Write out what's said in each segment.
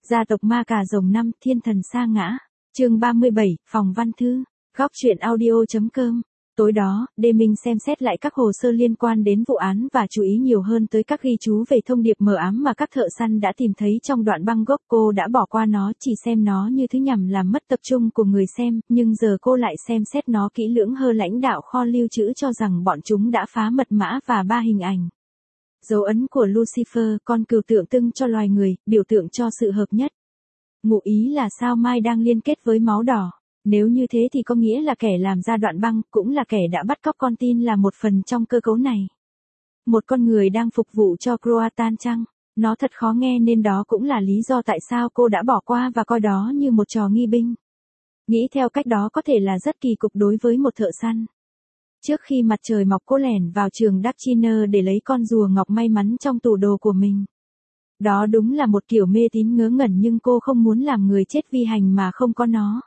Gia tộc ma cà rồng 5, thiên thần sa ngã. Chương 37, phòng văn thư. Góc truyện audio.com. Tối đó, Deming xem xét lại các hồ sơ liên quan đến vụ án và chú ý nhiều hơn tới các ghi chú về thông điệp mờ ám mà các thợ săn đã tìm thấy trong đoạn băng gốc. Cô đã bỏ qua nó, chỉ xem nó như thứ nhằm làm mất tập trung của người xem, nhưng giờ cô lại xem xét nó kỹ lưỡng hơn. Lãnh đạo kho lưu trữ cho rằng bọn chúng đã phá mật mã và 3 hình ảnh. Dấu ấn của Lucifer, con cừu tượng trưng cho loài người, biểu tượng cho sự hợp nhất. Ngụ ý là sao mai đang liên kết với máu đỏ. Nếu như thế thì có nghĩa là kẻ làm ra đoạn băng, cũng là kẻ đã bắt cóc con tin là một phần trong cơ cấu này. Một con người đang phục vụ cho Croatan chăng? Nó thật khó nghe nên đó cũng là lý do tại sao cô đã bỏ qua và coi đó như một trò nghi binh. Nghĩ theo cách đó có thể là rất kỳ cục đối với một thợ săn. Trước khi mặt trời mọc cô lẻn vào trường Darkchiner để lấy con rùa ngọc may mắn trong tủ đồ của mình. Đó đúng là một kiểu mê tín ngớ ngẩn nhưng cô không muốn làm người chết vi hành mà không có nó.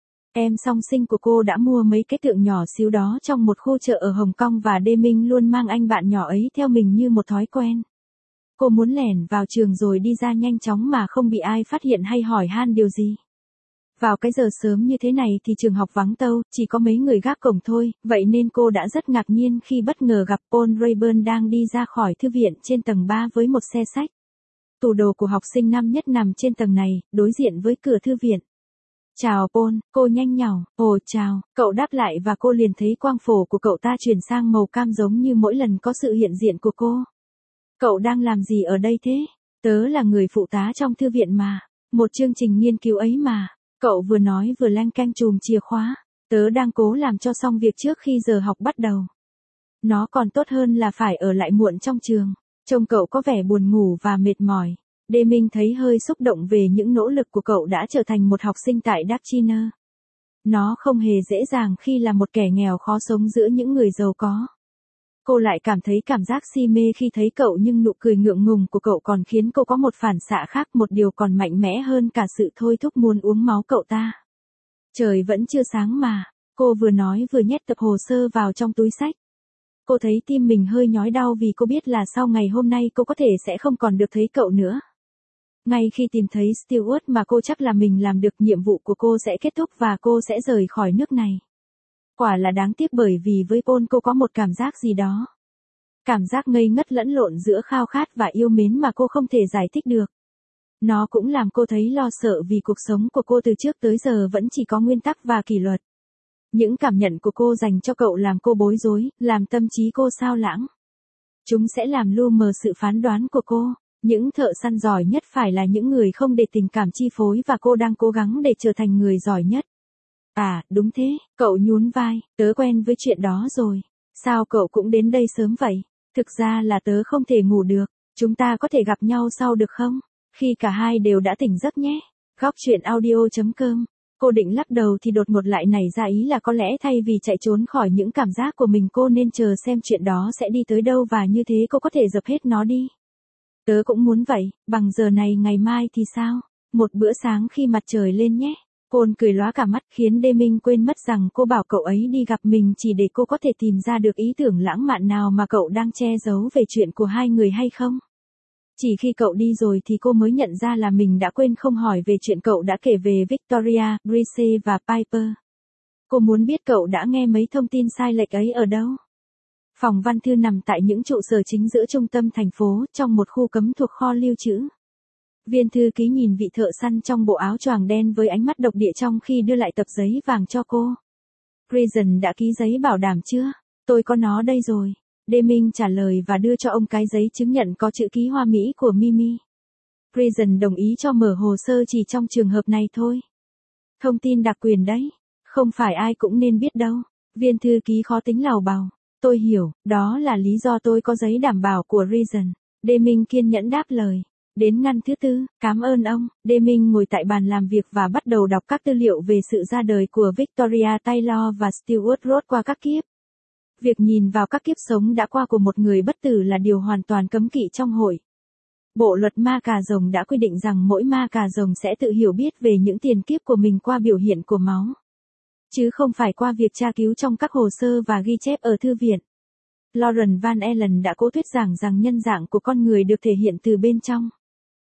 Em song sinh của cô đã mua mấy cái tượng nhỏ xíu đó trong một khu chợ ở Hồng Kông và Deming luôn mang anh bạn nhỏ ấy theo mình như một thói quen. Cô muốn lẻn vào trường rồi đi ra nhanh chóng mà không bị ai phát hiện hay hỏi han điều gì. Vào cái giờ sớm như thế này thì trường học vắng tâu, chỉ có mấy người gác cổng thôi, vậy nên cô đã rất ngạc nhiên khi bất ngờ gặp Paul Rayburn đang đi ra khỏi thư viện trên tầng 3 với một xe sách. Tủ đồ của học sinh năm nhất nằm trên tầng này, đối diện với cửa thư viện. Chào Paul, cô nhanh nhảu, ồ chào, cậu đáp lại và cô liền thấy quang phổ của cậu ta chuyển sang màu cam giống như mỗi lần có sự hiện diện của cô. Cậu đang làm gì ở đây thế? Tớ là người phụ tá trong thư viện mà, một chương trình nghiên cứu ấy mà. Cậu vừa nói vừa lanh canh chùm chìa khóa. Tớ đang cố làm cho xong việc trước khi giờ học bắt đầu. Nó còn tốt hơn là phải ở lại muộn trong trường. Trông cậu có vẻ buồn ngủ và mệt mỏi. Deming thấy hơi xúc động về những nỗ lực của cậu đã trở thành một học sinh tại Darkchiner. Nó không hề dễ dàng khi là một kẻ nghèo khó sống giữa những người giàu có. Cô lại cảm thấy cảm giác si mê khi thấy cậu nhưng nụ cười ngượng ngùng của cậu còn khiến cô có một phản xạ khác, một điều còn mạnh mẽ hơn cả sự thôi thúc muốn uống máu cậu ta. Trời vẫn chưa sáng mà, cô vừa nói vừa nhét tập hồ sơ vào trong túi xách. Cô thấy tim mình hơi nhói đau vì cô biết là sau ngày hôm nay cô có thể sẽ không còn được thấy cậu nữa. Ngay khi tìm thấy Stewart mà cô chắc là mình làm được, nhiệm vụ của cô sẽ kết thúc và cô sẽ rời khỏi nước này. Quả là đáng tiếc bởi vì với Paul cô có một cảm giác gì đó. Cảm giác ngây ngất lẫn lộn giữa khao khát và yêu mến mà cô không thể giải thích được. Nó cũng làm cô thấy lo sợ vì cuộc sống của cô từ trước tới giờ vẫn chỉ có nguyên tắc và kỷ luật. Những cảm nhận của cô dành cho cậu làm cô bối rối, làm tâm trí cô xao lãng. Chúng sẽ làm lu mờ sự phán đoán của cô. Những thợ săn giỏi nhất phải là những người không để tình cảm chi phối và cô đang cố gắng để trở thành người giỏi nhất. À, đúng thế, cậu nhún vai, tớ quen với chuyện đó rồi. Sao cậu cũng đến đây sớm vậy? Thực ra là tớ không thể ngủ được, chúng ta có thể gặp nhau sau được không? Khi cả hai đều đã tỉnh giấc nhé. Góc truyện audio.com. Cô định lắc đầu thì đột ngột lại nảy ra ý là có lẽ thay vì chạy trốn khỏi những cảm giác của mình cô nên chờ xem chuyện đó sẽ đi tới đâu và như thế cô có thể dập hết nó đi. Tớ cũng muốn vậy, bằng giờ này ngày mai thì sao? Một bữa sáng khi mặt trời lên nhé. Paul cười lóa cả mắt khiến Deming quên mất rằng cô bảo cậu ấy đi gặp mình chỉ để cô có thể tìm ra được ý tưởng lãng mạn nào mà cậu đang che giấu về chuyện của hai người hay không. Chỉ khi cậu đi rồi thì cô mới nhận ra là mình đã quên không hỏi về chuyện cậu đã kể về Victoria, Brice và Piper. Cô muốn biết cậu đã nghe mấy thông tin sai lệch ấy ở đâu. Phòng văn thư nằm tại những trụ sở chính giữa trung tâm thành phố, trong một khu cấm thuộc kho lưu trữ. Viên thư ký nhìn vị thợ săn trong bộ áo choàng đen với ánh mắt độc địa trong khi đưa lại tập giấy vàng cho cô. Grayson đã ký giấy bảo đảm chưa? Tôi có nó đây rồi. Deming trả lời và đưa cho ông cái giấy chứng nhận có chữ ký hoa mỹ của Mimi. Grayson đồng ý cho mở hồ sơ chỉ trong trường hợp này thôi. Thông tin đặc quyền đấy. Không phải ai cũng nên biết đâu. Viên thư ký khó tính lào bào. Tôi hiểu, đó là lý do tôi có giấy đảm bảo của Grayson. Deming kiên nhẫn đáp lời. Đến ngăn thứ tư, cảm ơn ông. Deming ngồi tại bàn làm việc và bắt đầu đọc các tư liệu về sự ra đời của Victoria Taylor và Stewart Ross qua các kiếp. Việc nhìn vào các kiếp sống đã qua của một người bất tử là điều hoàn toàn cấm kỵ trong hội. Bộ luật ma cà rồng đã quy định rằng mỗi ma cà rồng sẽ tự hiểu biết về những tiền kiếp của mình qua biểu hiện của máu. Chứ không phải qua việc tra cứu trong các hồ sơ và ghi chép ở thư viện. Lauren Van Allen đã cố thuyết giảng rằng nhân dạng của con người được thể hiện từ bên trong.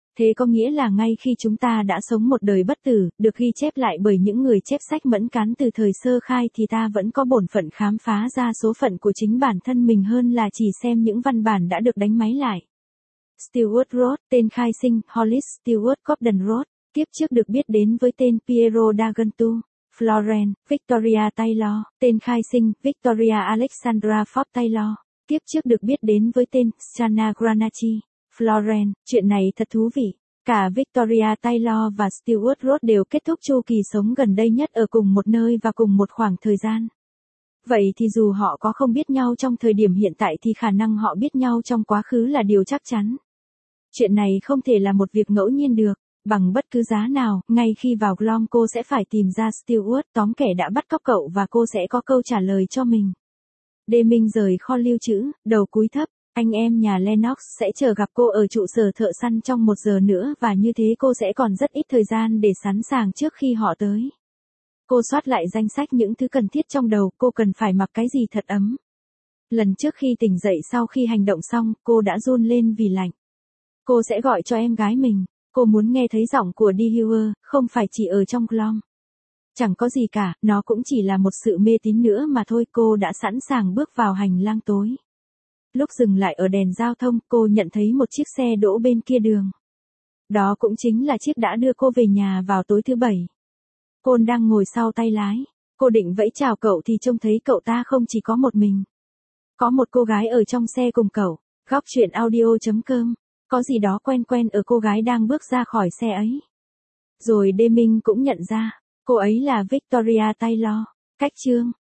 Thế có nghĩa là ngay khi chúng ta đã sống một đời bất tử, được ghi chép lại bởi những người chép sách mẫn cán từ thời sơ khai thì ta vẫn có bổn phận khám phá ra số phận của chính bản thân mình hơn là chỉ xem những văn bản đã được đánh máy lại. Stewart Roth, tên khai sinh, Hollis Stewart Cobden Roth, kiếp trước được biết đến với tên Piero d'Argentu. Florence, Victoria Taylor, tên khai sinh, Victoria Alexandra Ford Taylor, kiếp trước được biết đến với tên Shana Granachi. Florence, chuyện này thật thú vị. Cả Victoria Taylor và Stewart Roth đều kết thúc chu kỳ sống gần đây nhất ở cùng một nơi và cùng một khoảng thời gian. Vậy thì dù họ có không biết nhau trong thời điểm hiện tại thì khả năng họ biết nhau trong quá khứ là điều chắc chắn. Chuyện này không thể là một việc ngẫu nhiên được. Bằng bất cứ giá nào, ngay khi vào Glom cô sẽ phải tìm ra Stewart, tóm kẻ đã bắt cóc cậu và cô sẽ có câu trả lời cho mình. Deming rời kho lưu trữ, đầu cúi thấp, anh em nhà Lennox sẽ chờ gặp cô ở trụ sở thợ săn trong 1 giờ nữa và như thế cô sẽ còn rất ít thời gian để sẵn sàng trước khi họ tới. Cô soát lại danh sách những thứ cần thiết trong đầu, cô cần phải mặc cái gì thật ấm. Lần trước khi tỉnh dậy sau khi hành động xong, cô đã run lên vì lạnh. Cô sẽ gọi cho em gái mình. Cô muốn nghe thấy giọng của Dewar, không phải chỉ ở trong Glom. Chẳng có gì cả, nó cũng chỉ là một sự mê tín nữa mà thôi. Cô đã sẵn sàng bước vào hành lang tối. Lúc dừng lại ở đèn giao thông, cô nhận thấy một chiếc xe đỗ bên kia đường. Đó cũng chính là chiếc đã đưa cô về nhà vào tối thứ Bảy. Côn đang ngồi sau tay lái. Cô định vẫy chào cậu thì trông thấy cậu ta không chỉ có một mình. Có một cô gái ở trong xe cùng cậu. Góc truyện audio.com. Có gì đó quen quen ở cô gái đang bước ra khỏi xe ấy. Rồi Deming cũng nhận ra, cô ấy là Victoria Taylor. Cách chương